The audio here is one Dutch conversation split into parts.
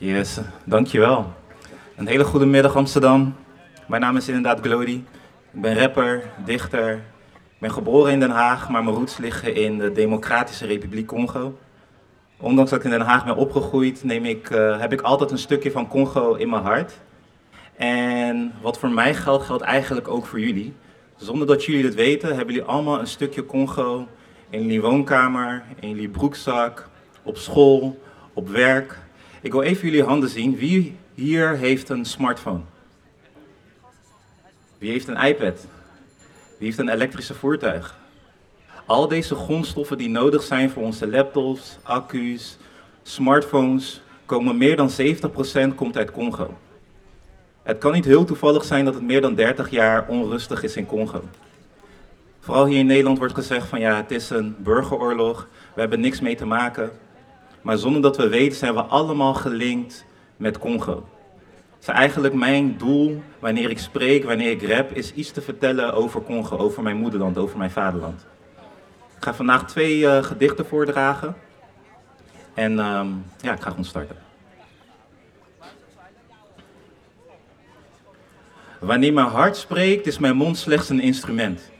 Yes, dankjewel. Een hele goede middag Amsterdam. Mijn naam is inderdaad Glody. Ik ben rapper, dichter. Ik ben geboren in Den Haag, maar mijn roots liggen in de Democratische Republiek Congo. Ondanks dat ik in Den Haag ben opgegroeid, heb ik altijd een stukje van Congo in mijn hart. En wat voor mij geldt, geldt eigenlijk ook voor jullie. Zonder dat jullie het weten, hebben jullie allemaal een stukje Congo in jullie woonkamer, in jullie broekzak, op school, op werk. Ik wil even jullie handen zien. Wie hier heeft een smartphone? Wie heeft een iPad? Wie heeft een elektrische voertuig? Al deze grondstoffen die nodig zijn voor onze laptops, accu's, smartphones, komen meer dan 70% komt uit Congo. Het kan niet heel toevallig zijn dat het meer dan 30 jaar onrustig is in Congo. Vooral hier in Nederland wordt gezegd van ja, het is een burgeroorlog, we hebben niks mee te maken. Maar zonder dat we weten zijn we allemaal gelinkt met Congo. Het is eigenlijk mijn doel wanneer ik spreek, wanneer ik rap, is iets te vertellen over Congo, over mijn moederland, over mijn vaderland. Ik ga vandaag twee gedichten voordragen en ja, ik ga gewoon starten. Wanneer mijn hart spreekt, is mijn mond slechts een instrument.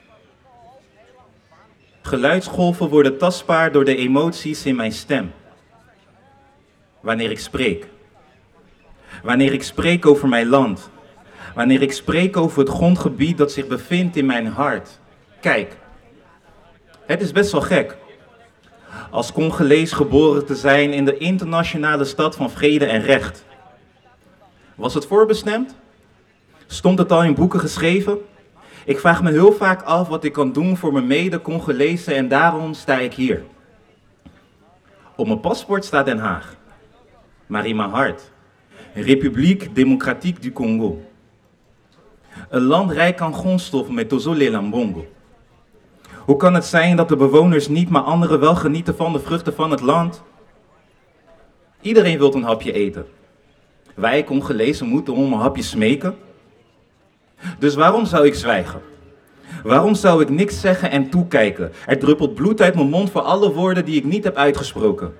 Geluidsgolven worden tastbaar door de emoties in mijn stem. Wanneer ik spreek. Wanneer ik spreek over mijn land. Wanneer ik spreek over het grondgebied dat zich bevindt in mijn hart. Kijk, het is best wel gek. Als Congolees geboren te zijn in de internationale stad van vrede en recht. Was het voorbestemd? Stond het al in boeken geschreven? Ik vraag me heel vaak af wat ik kan doen voor mijn mede-Congolezen en daarom sta ik hier. Op mijn paspoort staat Den Haag, maar in mijn hart, Republiek Democratique du Congo. Een land rijk aan grondstoffen met Tozole Lambongo. Hoe kan het zijn dat de bewoners niet, maar anderen wel genieten van de vruchten van het land? Iedereen wil een hapje eten. Wij Congolezen moeten om een hapje smeken. Dus waarom zou ik zwijgen? Waarom zou ik niks zeggen en toekijken? Er druppelt bloed uit mijn mond voor alle woorden die ik niet heb uitgesproken.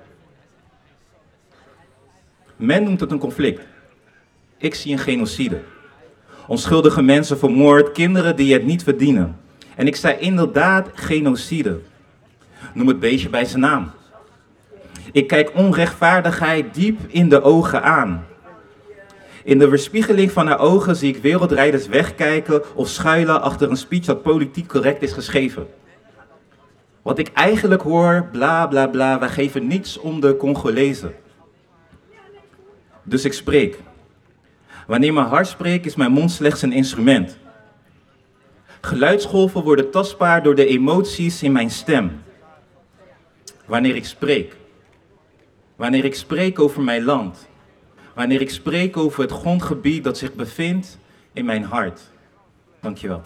Men noemt het een conflict. Ik zie een genocide. Onschuldige mensen vermoord, kinderen die het niet verdienen. En ik zei inderdaad genocide. Noem het beestje bij zijn naam. Ik kijk onrechtvaardigheid diep in de ogen aan. In de weerspiegeling van haar ogen zie ik wereldrijders wegkijken of schuilen achter een speech dat politiek correct is geschreven. Wat ik eigenlijk hoor, bla bla bla, wij geven niets om de Congolezen. Dus ik spreek. Wanneer mijn hart spreekt, is mijn mond slechts een instrument. Geluidsgolven worden tastbaar door de emoties in mijn stem. Wanneer ik spreek. Wanneer ik spreek over mijn land. Wanneer ik spreek over het grondgebied dat zich bevindt in mijn hart. Dankjewel.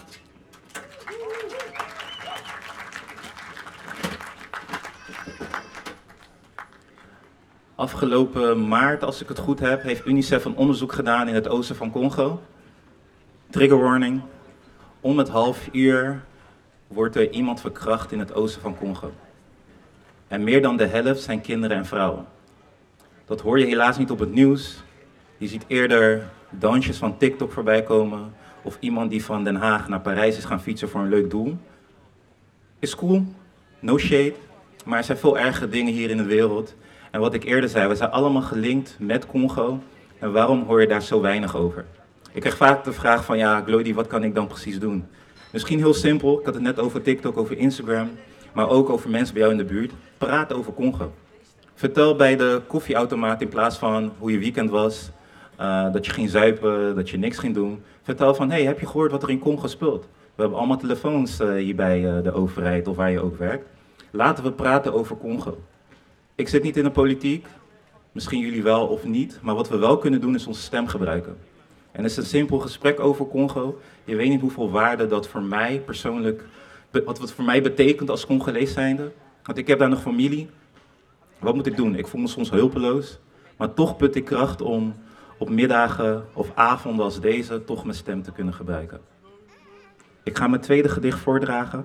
Afgelopen maart, als ik het goed heb, heeft UNICEF een onderzoek gedaan in het oosten van Congo. Trigger warning. Om het half uur wordt er iemand verkracht in het oosten van Congo. En meer dan de helft zijn kinderen en vrouwen. Dat hoor je helaas niet op het nieuws. Je ziet eerder dansjes van TikTok voorbij komen. Of iemand die van Den Haag naar Parijs is gaan fietsen voor een leuk doel. Is cool, no shade. Maar er zijn veel ergere dingen hier in de wereld. En wat ik eerder zei, we zijn allemaal gelinkt met Congo. En waarom hoor je daar zo weinig over? Ik krijg vaak de vraag van, ja, Glody, wat kan ik dan precies doen? Misschien heel simpel, ik had het net over TikTok, over Instagram. Maar ook over mensen bij jou in de buurt. Praat over Congo. Vertel bij de koffieautomaat in plaats van hoe je weekend was. Dat je ging zuipen, dat je niks ging doen. Vertel van, hey, heb je gehoord wat er in Congo speelt? We hebben allemaal telefoons hier bij de overheid of waar je ook werkt. Laten we praten over Congo. Ik zit niet in de politiek, misschien jullie wel of niet. Maar wat we wel kunnen doen is onze stem gebruiken. En het is een simpel gesprek over Congo. Je weet niet hoeveel waarde dat voor mij persoonlijk, wat het voor mij betekent als Congolees zijnde. Want ik heb daar nog familie. Wat moet ik doen? Ik voel me soms hulpeloos. Maar toch put ik kracht om op middagen of avonden als deze toch mijn stem te kunnen gebruiken. Ik ga mijn tweede gedicht voordragen.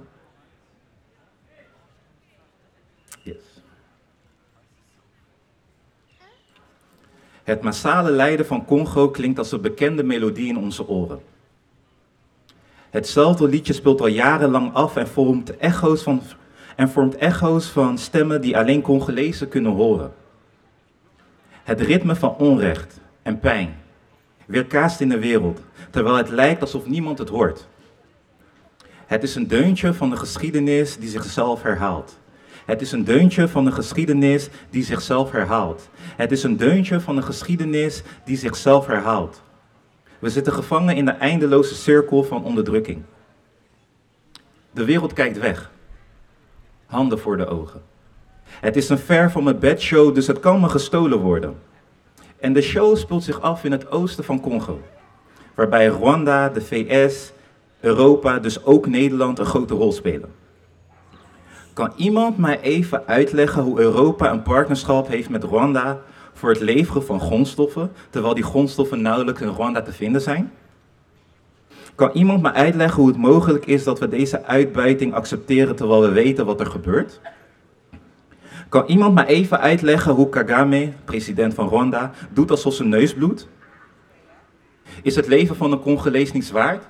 Yes. Het massale lijden van Congo klinkt als een bekende melodie in onze oren. Hetzelfde liedje speelt al jarenlang af en vormt echo's van stemmen die alleen Congolezen kunnen horen. Het ritme van onrecht en pijn weerkaatst in de wereld, terwijl het lijkt alsof niemand het hoort. Het is een deuntje van de geschiedenis die zichzelf herhaalt. Het is een deuntje van de geschiedenis die zichzelf herhaalt. Het is een deuntje van de geschiedenis die zichzelf herhaalt. We zitten gevangen in de eindeloze cirkel van onderdrukking. De wereld kijkt weg. Handen voor de ogen. Het is een ver van mijn bedshow, dus het kan me gestolen worden. En de show speelt zich af in het oosten van Congo, waarbij Rwanda, de VS, Europa, dus ook Nederland een grote rol spelen. Kan iemand mij even uitleggen hoe Europa een partnerschap heeft met Rwanda voor het leveren van grondstoffen, terwijl die grondstoffen nauwelijks in Rwanda te vinden zijn? Kan iemand me uitleggen hoe het mogelijk is dat we deze uitbuiting accepteren terwijl we weten wat er gebeurt? Kan iemand me even uitleggen hoe Kagame, president van Rwanda, doet alsof zijn neus bloedt? Is het leven van een Congolees niets waard?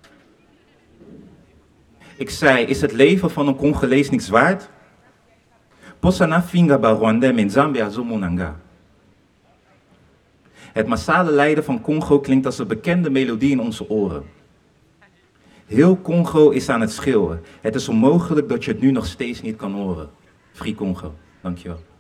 Ik zei, is het leven van een Congolees niets waard? Posana finga ba Rwanda men Zambia zomonanga. Het massale lijden van Congo klinkt als een bekende melodie in onze oren. Heel Congo is aan het schreeuwen. Het is onmogelijk dat je het nu nog steeds niet kan horen. Free Congo. Dankjewel.